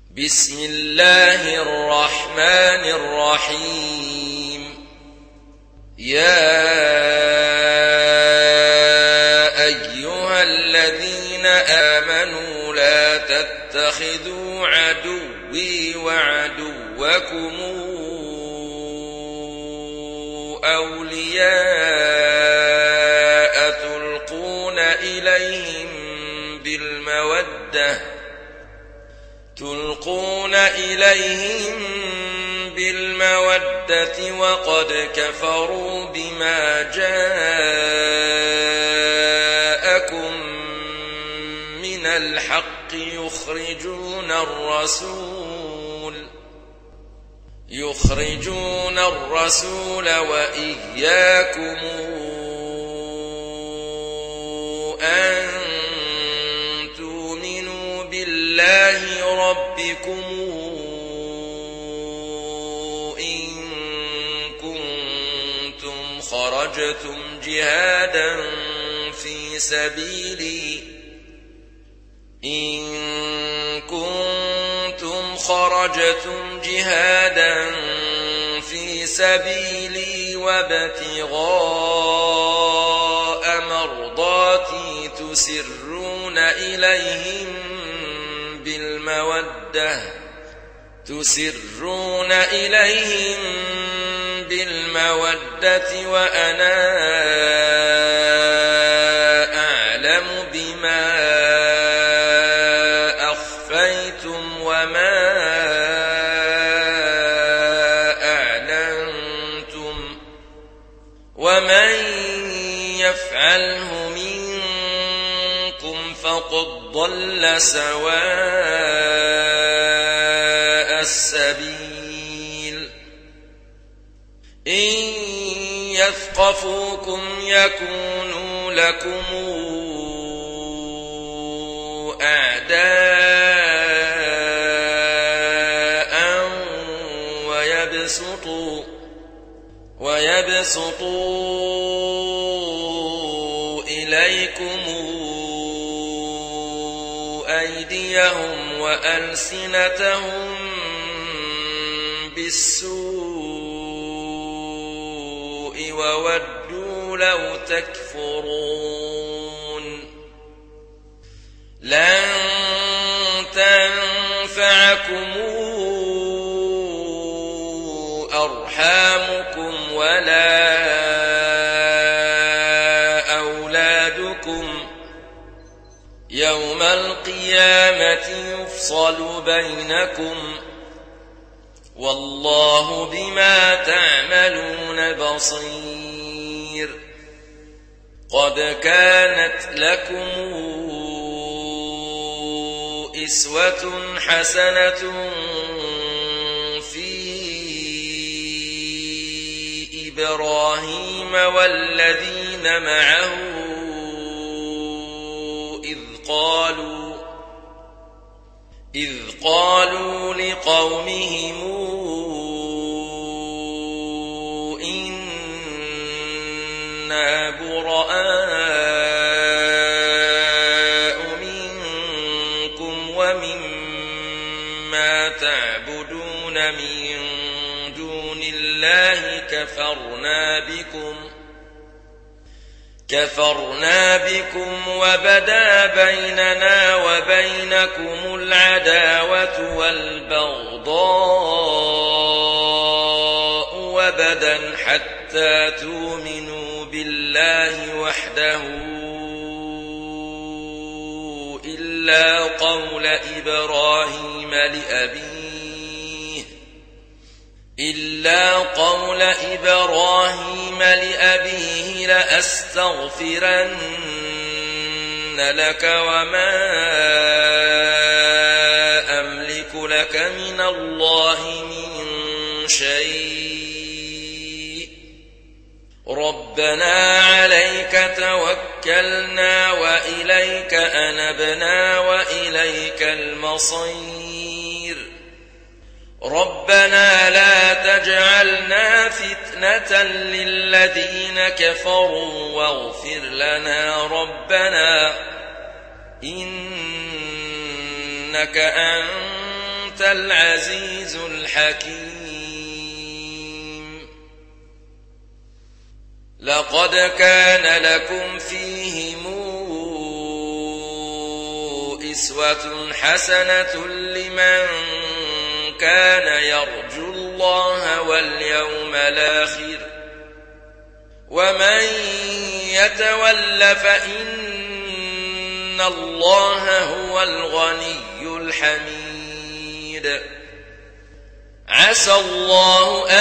بسم الله الرحمن الرحيم. يا أيها الذين آمنوا لا تتخذوا عدوي وعدوكم أولياء تلقون إليهم بالمودة وقد كفروا بما جاءكم من الحق يخرجون الرسول وإياكم أن تؤمنوا بالله ربكم إن كنتم خرجتم جهادا في سبيلي وابتغاء مرضاتي تسرون إليهم بالمودة وأنا أعلم بما أخفيتم وما أعلنتم ومن يفعله منكم فقد ضل سواء السبيل. إن يثقفوكم يكونوا لكم أعداء ويبسطوا إليكم أيديهم وألسنتهم بالسوء وودوا لو تكفرون. لن تنفعكم أرحامكم ولا أولادكم يوم القيامة يفصل بينكم والله بما تعملون بصير. قد كانت لكم أسوة حسنة في إبراهيم والذين معه إذ قالوا لقومهم إنا براء منكم ومما تعبدون من دون الله كفرنا بكم وبدا بيننا وبينكم العداوة والبغضاء وبدا حتى تؤمنوا بالله وحده إلا قول إبراهيم لأبيه لأستغفرن لك وما أملك لك من الله من شيء ربنا عليك توكلنا وإليك أنبنا وإليك المصير. ربنا لا تجعلنا فتنة للذين كفروا واغفر لنا ربنا إنك أنت العزيز الحكيم. لقد كان لكم فيهم أسوة حسنة لمن كان يرجو الله واليوم الآخر ومن يتول فإن الله هو الغني الحميد. عسى الله